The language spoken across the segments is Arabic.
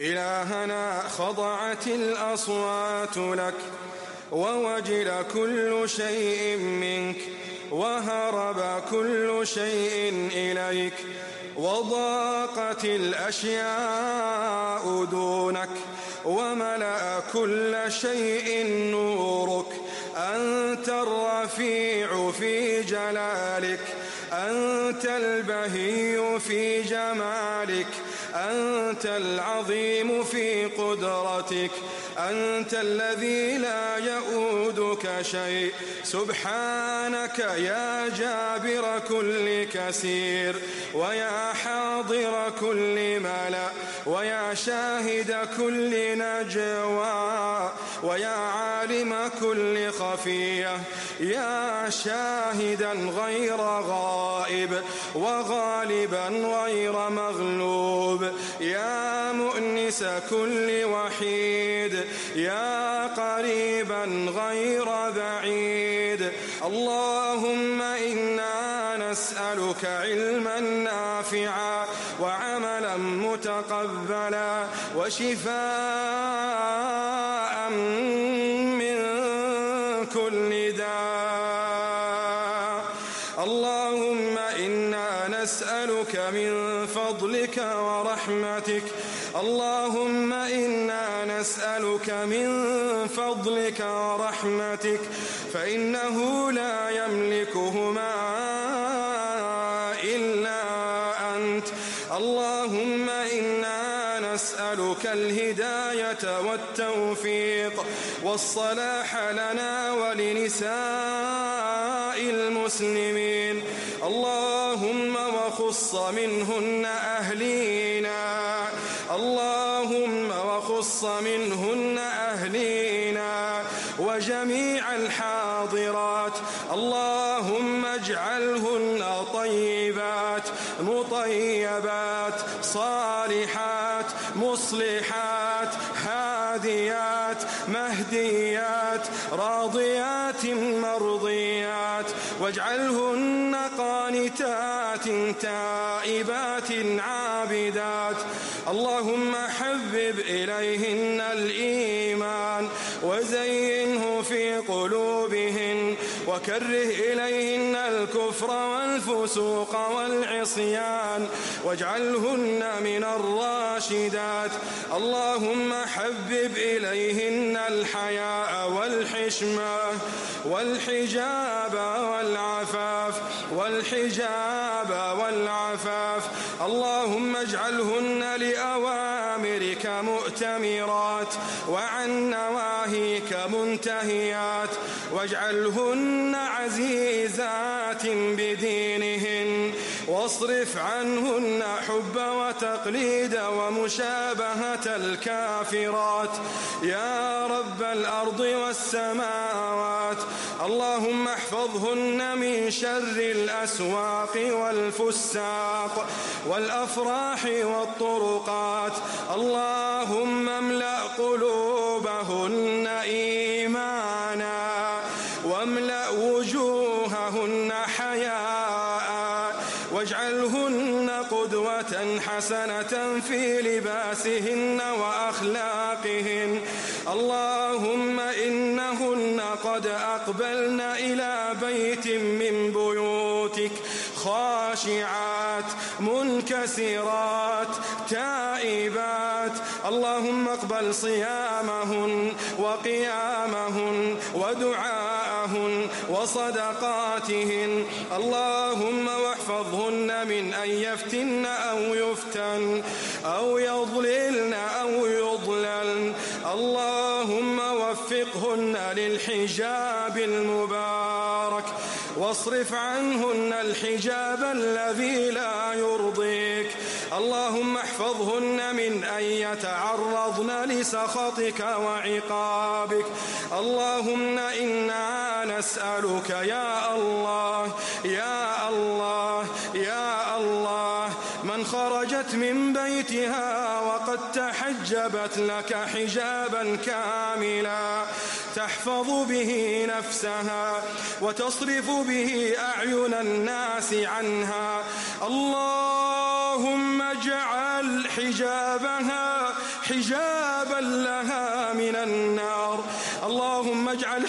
إلهنا خضعت الأصوات لك، ووجل كل شيء منك، وهرب كل شيء إليك، وضاقت الأشياء دونك، وملأ كل شيء نورك. أنت الرفيع في جلالك، أنت البهي في جمالك، أنت العظيم في قدرتك، أنت الذي لا يؤودك شيء. سبحانك يا جابر كل كسير، ويا حاضر كل ملأ، ويا شاهد كل نجوى، ويا عالم كل خفية، يا شاهدا غير غائب، وغالبا غير مغلوب، يا مؤنس كل وحيد، يا قريبا غير بعيد. اللهم إنا نسألك علما نافعا، وعملا متقبلا، وشفاء من كل داء. اللهم إنا نسألك من فضلك ورحمتك، اللهم إنا نسألك من فضلك ورحمتك، فإنه لا يملكهما إلا أنت. اللهم إنا نسألك الهداية والتوفيق والصلاح لنا ولنساء المسلمين. اللهم وخص منهن أهلينا، اللهم وخص منهن أهلينا وجميع الحاضرات. اللهم اجعلهن طيبات مطيبات صالحات مصلحات هاديات مهديات راضيات مرضيات، واجعلهن قانتات تائبات عابدات. اللهم حبب إليهن الإيمان وزينه في قلوبهن، وكره إليهن الكفر والفسوق والعصيان، واجعلهن من الراشدات. اللهم حبب إليهن الحياء والحشمة والحجاب والعفاف والحجاب والعفاف. اللهم اجعلهن لأوامرك مؤتمرات، وعن نواهيك منتهيات، واجعلهن عزيزات بدينهن، واصرف عنهن حب وتقليد ومشابهة الكافرات يا رب الأرض والسماوات. اللهم احفظهن من شر الأسواق والفساق والأفراح والطرقات. اللهم املأ قلوبهن إيمانا، واملأ وجوههن حياء، واجعلهن قدوة حسنة في لباسهن وأخلاقهن. اللهم إنهن قد أقبلن إلى بيت من بيوتك خاشعات منكسرات تائبات. اللهم اقبل صيامهن وقيامهن ودعاءهن وصدقاتهن. اللهم واحفظهن من أن يفتن أو يفتن أو يضللن أو يضللن. اللهم وفقهن للحجاب المبارك، واصرف عنهن الحجاب الذي لا يرضيك. اللهم احفظهن من أن يتعرضن لسخطك وعقابك. اللهم إنا نسألك يا الله يا الله يا الله من خرجت من بيتها وقد تحجبت لك حجابا كاملا تحفظ به نفسها وتصرف به أعين الناس عنها. اللهم اجعل حجابها حجابا لها من النار. اللهم اجعل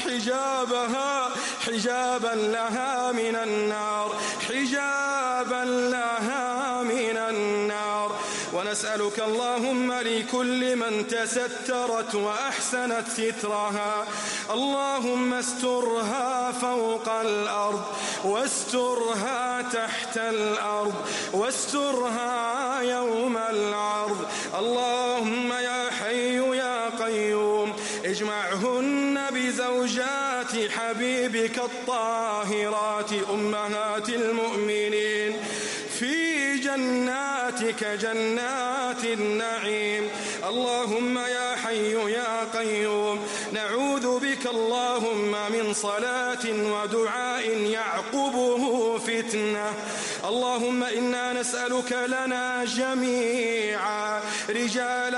حجابا لها من النار، حجابا لها من النار. ونسألك اللهم لكل من تسترت وأحسنت سترها، اللهم استرها فوق الأرض، واسترها تحت الأرض، واسترها يوم العرض. اللهم يا حي يا قيوم اجمعهن بزوجات حبيبك الطاهرات أمهات المؤمنين في جناتك جنات النعيم. اللهم يا حي يا قيوم نعوذ بك اللهم من صلاة ودعاء يعقبه فتنة. اللهم إنا نسألك لنا جميعا رجالا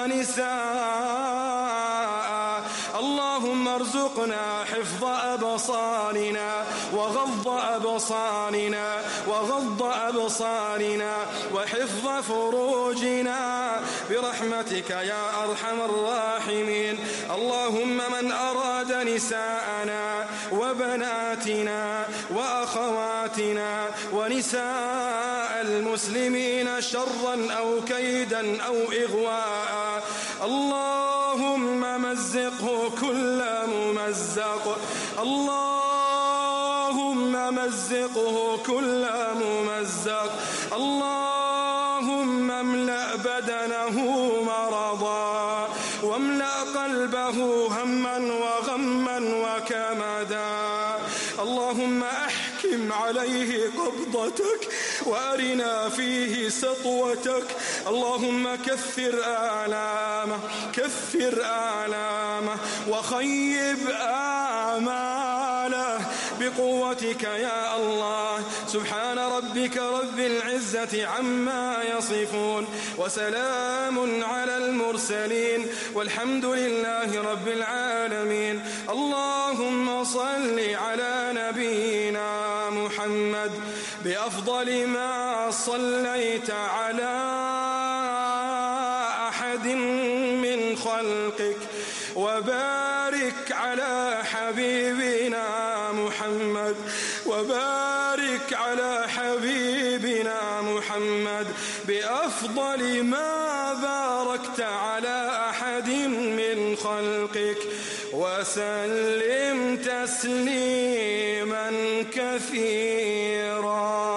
ونساء، اللهم ارزقنا حفظ أبصارنا وغض أبصارنا وحفظ فروجنا برحمتك يا أرحم الراحمين. اللهم من أراد نساءنا وبناتنا وأخواتنا ونساء المسلمين شرا أو كيدا أو إغواء، اللهم مزقه كل ممزق، اللهم مزقه كل ممزق، اللهم املأ بدنه مرضا واملأ قلبه هما وغما وكمدا. اللهم أحكم عليه قبضتك وأرنا فيه سطوتك. اللهم كثر آلامه وخيب آماله بقوتك يا الله. سبحان ربك رب العزة عما يصفون وسلام على المرسلين والحمد لله رب العالمين. اللهم صل على نبينا محمد بأفضل ما صليت على أحد من خلقك، وبارك على حبيبنا محمد، وبارك على حبيبنا محمد بأفضل ما باركت على أحد من خلقك، وسلم تسليما كثيرا.